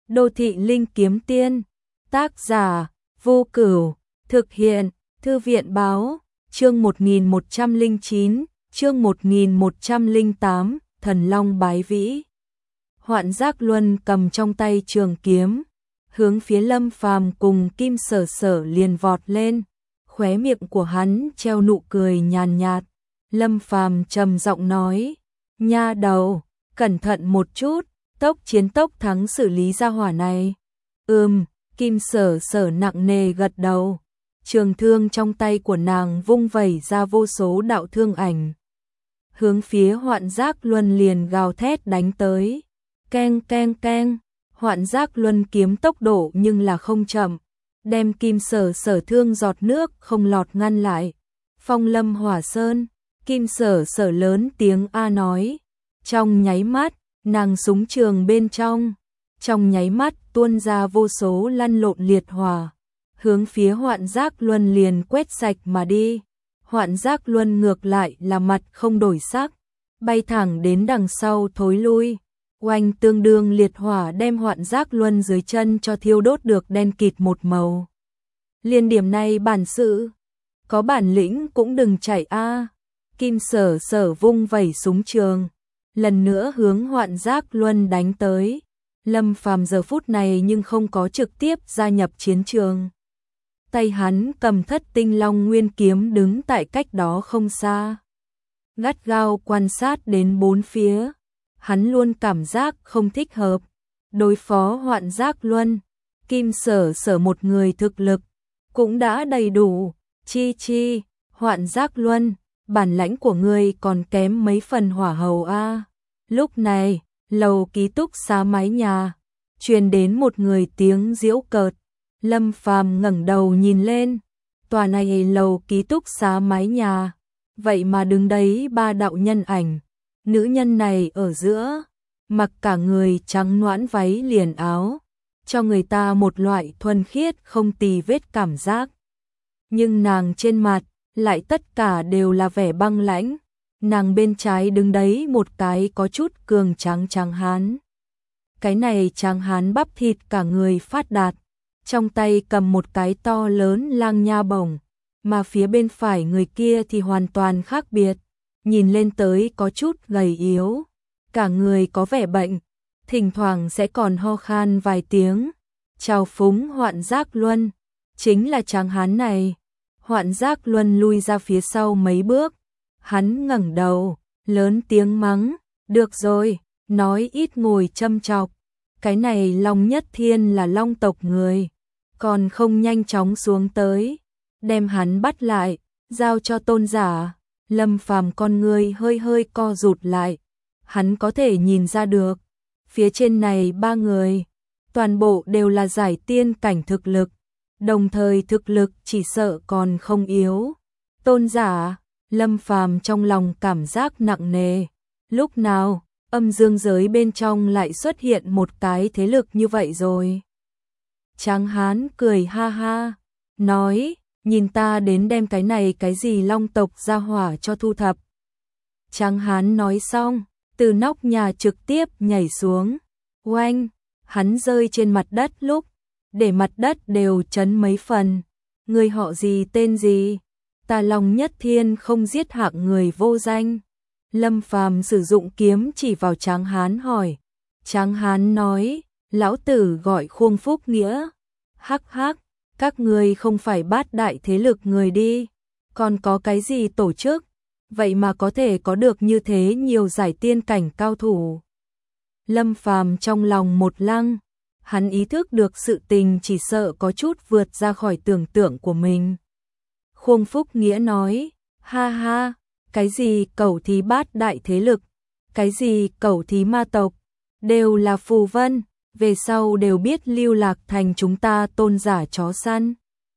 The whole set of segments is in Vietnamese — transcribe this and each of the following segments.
Đô thị linh kiếm tiên, tác giả, Vô Cửu, thực hiện, Thư viện báo, chương 1109, chương 1108, Thần Long bái vĩ. Hoạn Giác Luân cầm trong tay trường kiếm, hướng phía Lâm Phàm cùng Kim Sở Sở liền vọt lên, khóe miệng của hắn treo nụ cười nhàn nhạt. Lâm Phàm trầm giọng nói, nha đầu, cẩn thận một chút, tốc chiến tốc thắng xử lý ra hỏa này. Kim Sở Sở nặng nề gật đầu, trường thương trong tay của nàng vung vẩy ra vô số đạo thương ảnh. Hướng phía Hoạn Giác Luân liền gào thét đánh tới, keng keng keng, Hoạn Giác Luân kiếm tốc độ nhưng là không chậm, đem Kim Sở Sở thương giọt nước không lọt ngăn lại. Phong Lâm Hỏa Sơn, Kim Sở Sở lớn tiếng a nói, trong nháy mắt, nàng súng trường bên trong nháy mắt tuôn ra vô số lăn lộn liệt hỏa, hướng phía Hoạn Giác Luân liền quét sạch mà đi. Hoạn Giác Luân ngược lại là mặt không đổi sắc, bay thẳng đến đằng sau thối lui. Oanh, tương đương liệt hỏa đem Hoạn Giác Luân dưới chân cho thiêu đốt được đen kịt một màu. Liên điểm này bản sự, có bản lĩnh cũng đừng chạy a. Kim Sở Sở vung vẩy súng trường, lần nữa hướng Hoạn Giác Luân đánh tới. Lâm Phàm giờ phút này nhưng không có trực tiếp gia nhập chiến trường. Tay hắn cầm Thất Tinh Long Nguyên kiếm đứng tại cách đó không xa, gắt gao quan sát đến bốn phía. Hắn luôn cảm giác không thích hợp đối phó Hoạn Giác Luân. Kim Sở Sở một người thực lực cũng đã đầy đủ. Chi, Hoạn Giác Luân, bản lãnh của ngươi còn kém mấy phần hỏa hầu a. Lúc này, lầu ký túc xá mái nhà truyền đến một người tiếng giễu cợt. Lâm Phàm ngẩng đầu nhìn lên, tòa này lầu ký túc xá mái nhà, vậy mà đứng đấy ba đạo nhân ảnh. Nữ nhân này ở giữa, mặc cả người trắng nõn váy liền áo, cho người ta một loại thuần khiết không tì vết cảm giác. Nhưng nàng trên mặt lại tất cả đều là vẻ băng lãnh. Nàng bên trái đứng đấy một cái có chút cường tráng tráng hán. Cái này tráng hán bắp thịt cả người phát đạt, trong tay cầm một cái to lớn lang nha bổng, mà phía bên phải người kia thì hoàn toàn khác biệt, nhìn lên tới có chút gầy yếu, cả người có vẻ bệnh, thỉnh thoảng sẽ còn ho khan vài tiếng. Chào phúng Hoạn Giác Luân, chính là tráng hán này. Hoạn Giác Luân lui ra phía sau mấy bước, hắn ngẩng đầu, lớn tiếng mắng, được rồi, nói ít ngồi châm chọc, cái này Long Nhất Thiên là Long tộc người, còn không nhanh chóng xuống tới, đem hắn bắt lại, giao cho tôn giả. Lâm Phàm con người hơi co rụt lại, hắn có thể nhìn ra được, phía trên này ba người, toàn bộ đều là giải tiên cảnh thực lực, đồng thời thực lực chỉ sợ còn không yếu. Tôn giả, Lâm Phàm trong lòng cảm giác nặng nề, lúc nào âm dương giới bên trong lại xuất hiện một cái thế lực như vậy rồi. Tráng hán cười ha ha, nói, nhìn ta đến đem cái này cái gì Long tộc ra hỏa cho thu thập. Tráng hán nói xong, từ nóc nhà trực tiếp nhảy xuống, oanh, hắn rơi trên mặt đất lúc, để mặt đất đều chấn mấy phần. Người họ gì tên gì? Ta Long Nhất Thiên không giết hạng người vô danh. Lâm Phàm sử dụng kiếm chỉ vào tráng hán hỏi. Tráng hán nói, lão tử gọi Khuông Phúc Nghĩa. Hắc hắc, các người không phải bát đại thế lực người đi, còn có cái gì tổ chức, vậy mà có thể có được như thế nhiều giải tiên cảnh cao thủ. Lâm Phàm trong lòng một lăng, hắn ý thức được sự tình chỉ sợ có chút vượt ra khỏi tưởng tượng của mình. Khuông Phúc Nghĩa nói, ha ha, cái gì cẩu thí bát đại thế lực, cái gì cẩu thí ma tộc, đều là phù vân, về sau đều biết lưu lạc thành chúng ta tôn giả chó săn.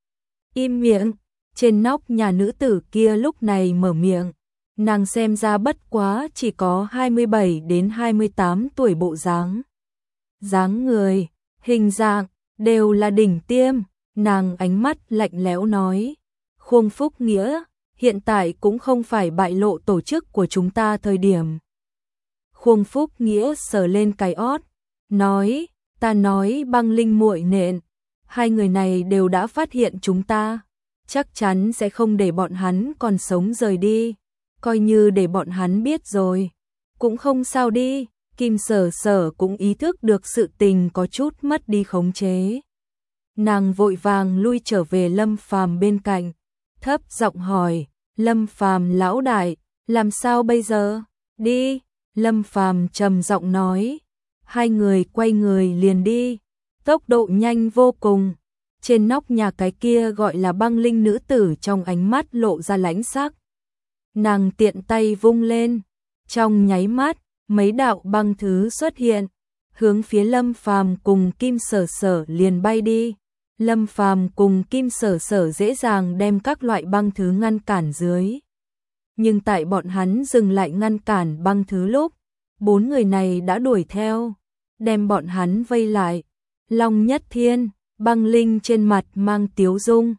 Im miệng, trên nóc nhà nữ tử kia lúc này mở miệng, nàng xem ra bất quá chỉ có 27 đến 28 tuổi bộ dáng. Dáng người, hình dạng, đều là đỉnh tiêm, nàng ánh mắt lạnh lẽo nói, Khuông Phúc Nghĩa, hiện tại cũng không phải bại lộ tổ chức của chúng ta thời điểm. Khuông Phúc Nghĩa sờ lên cái ót, nói, ta nói băng linh muội nện, hai người này đều đã phát hiện chúng ta, chắc chắn sẽ không để bọn hắn còn sống rời đi, coi như để bọn hắn biết rồi, cũng không sao đi. Kim Sở Sở cũng ý thức được sự tình có chút mất đi khống chế. Nàng vội vàng lui trở về Lâm Phàm bên cạnh, thấp giọng hỏi, Lâm Phàm lão đại, làm sao bây giờ? Đi, Lâm Phàm trầm giọng nói. Hai người quay người liền đi, tốc độ nhanh vô cùng. Trên nóc nhà cái kia gọi là băng linh nữ tử trong ánh mắt lộ ra lãnh sắc. Nàng tiện tay vung lên, trong nháy mắt, mấy đạo băng thứ xuất hiện, hướng phía Lâm Phàm cùng Kim Sở Sở liền bay đi. Lâm Phàm cùng Kim Sở Sở dễ dàng đem các loại băng thứ ngăn cản dưới. Nhưng tại bọn hắn dừng lại ngăn cản băng thứ lúc, bốn người này đã đuổi theo, đem bọn hắn vây lại. Long Nhất Thiên, băng linh trên mặt mang tiếu dung,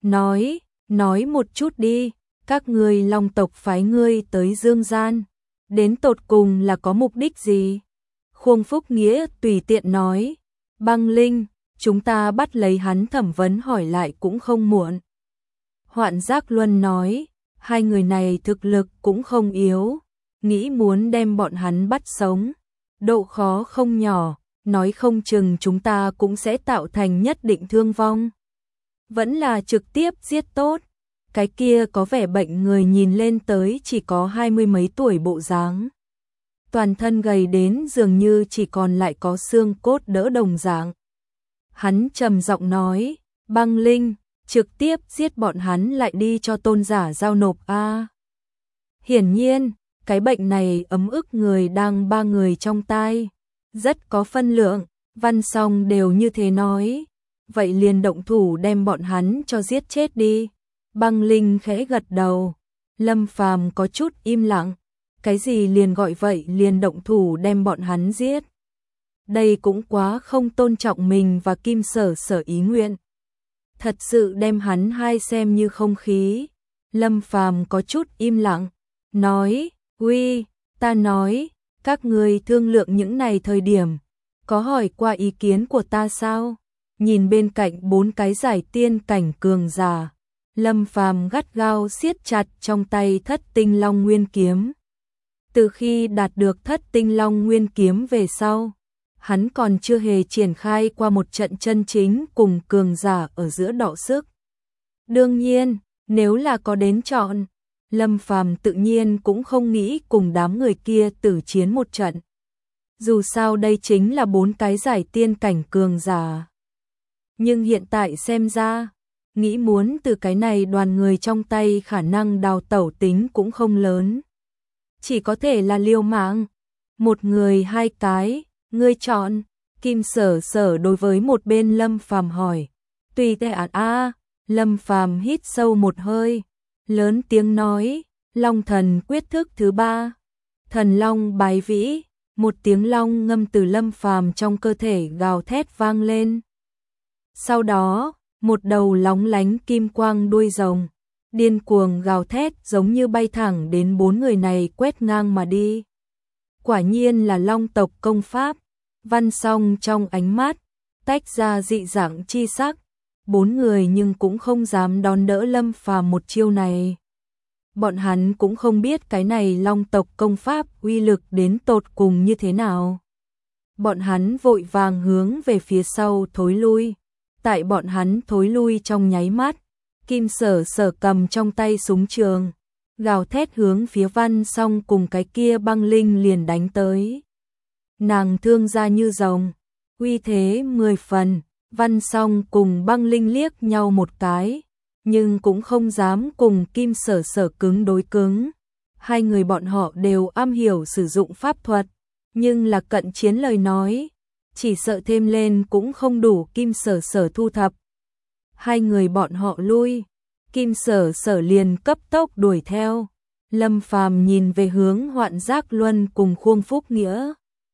nói một chút đi, các ngươi Long tộc phái ngươi tới Dương Gian, đến tột cùng là có mục đích gì? Khuông Phúc Nghĩa tùy tiện nói, băng linh, chúng ta bắt lấy hắn thẩm vấn hỏi lại cũng không muộn. Hoạn Giác Luân nói, hai người này thực lực cũng không yếu, nghĩ muốn đem bọn hắn bắt sống, độ khó không nhỏ, nói không chừng chúng ta cũng sẽ tạo thành nhất định thương vong. Vẫn là trực tiếp giết tốt. Cái kia có vẻ bệnh người nhìn lên tới chỉ có 20 mấy tuổi bộ dáng. Toàn thân gầy đến dường như chỉ còn lại có xương cốt đỡ đồng dạng. Hắn trầm giọng nói, băng linh, trực tiếp giết bọn hắn lại đi cho tôn giả giao nộp a. Hiển nhiên, cái bệnh này ấm ức người đang ba người trong tai, rất có phân lượng, Văn Song đều như thế nói. Vậy liền động thủ đem bọn hắn cho giết chết đi. Băng linh khẽ gật đầu, Lâm Phàm có chút im lặng, cái gì liền gọi vậy liền động thủ đem bọn hắn giết. Đây cũng quá không tôn trọng mình và Kim Sở Sở ý nguyện. Thật sự đem hắn hai xem như không khí. Lâm Phàm có chút im lặng, nói, uy, ta nói, các người thương lượng những này thời điểm, có hỏi qua ý kiến của ta sao? Nhìn bên cạnh bốn cái giải tiên cảnh cường giả, Lâm Phàm gắt gao siết chặt trong tay Thất Tinh Long Nguyên kiếm. Từ khi đạt được Thất Tinh Long Nguyên kiếm về sau, hắn còn chưa hề triển khai qua một trận chân chính cùng cường giả ở giữa đọ sức. Đương nhiên, nếu là có đến chọn, Lâm Phàm tự nhiên cũng không nghĩ cùng đám người kia tử chiến một trận. Dù sao đây chính là bốn cái giải tiên cảnh cường giả. Nhưng hiện tại xem ra, nghĩ muốn từ cái này đoàn người trong tay khả năng đào tẩu tính cũng không lớn. Chỉ có thể là liều mạng. Một người hai cái, ngươi chọn. Kim Sở Sở đối với một bên Lâm Phàm hỏi. Tùy tệ a. Lâm Phàm hít sâu một hơi, lớn tiếng nói, Long thần quyết thức thứ 3. Thần long bái vĩ, một tiếng long ngâm từ Lâm Phàm trong cơ thể gào thét vang lên. Sau đó, một đầu lóng lánh kim quang đuôi rồng, điên cuồng gào thét giống như bay thẳng đến bốn người này quét ngang mà đi. Quả nhiên là Long tộc công pháp. Văn Song trong ánh mắt tách ra dị dạng chi sắc, bốn người nhưng cũng không dám đón đỡ Lâm Phàm một chiêu này. Bọn hắn cũng không biết cái này Long tộc công pháp uy lực đến tột cùng như thế nào. Bọn hắn vội vàng hướng về phía sau thối lui. Tại bọn hắn thối lui trong nháy mắt, Kim Sở Sở cầm trong tay súng trường, gào thét hướng phía Văn Song cùng cái kia băng linh liền đánh tới. Nàng thương ra như rồng, uy thế 10 phần. Văn Song cùng băng linh liếc nhau một cái, nhưng cũng không dám cùng Kim Sở Sở cứng đối cứng. Hai người bọn họ đều am hiểu sử dụng pháp thuật, nhưng là cận chiến lời nói, chỉ sợ thêm lên cũng không đủ Kim Sở Sở thu thập. Hai người bọn họ lui, Kim Sở Sở liền cấp tốc đuổi theo. Lâm Phàm nhìn về hướng Hoạn Giác Luân cùng Khuông Phúc Nghĩa.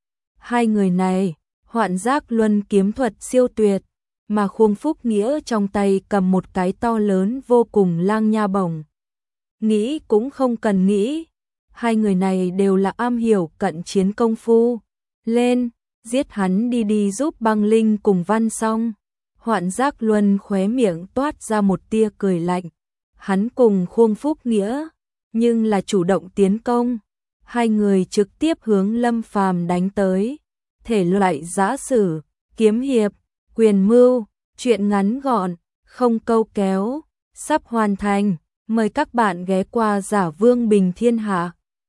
Hai người này, Hoạn Giác Luân kiếm thuật siêu tuyệt, mà Khuông Phúc Nghĩa trong tay cầm một cái to lớn vô cùng lang nha bổng. Nghĩ cũng không cần nghĩ, hai người này đều là am hiểu cận chiến công phu. Lên, giết hắn đi đi giúp băng linh cùng Văn Song. Hoạn Giác Luân khóe miệng toát ra một tia cười lạnh. Hắn cùng Khuông Phúc Nghĩa, nhưng là chủ động tiến công. Hai người trực tiếp hướng Lâm Phàm đánh tới. Thể loại giã sử, kiếm hiệp, quyền mưu, truyện ngắn gọn, không câu kéo, sắp hoàn thành. Mời các bạn ghé qua Giả Vương Bình Thiên Hạ.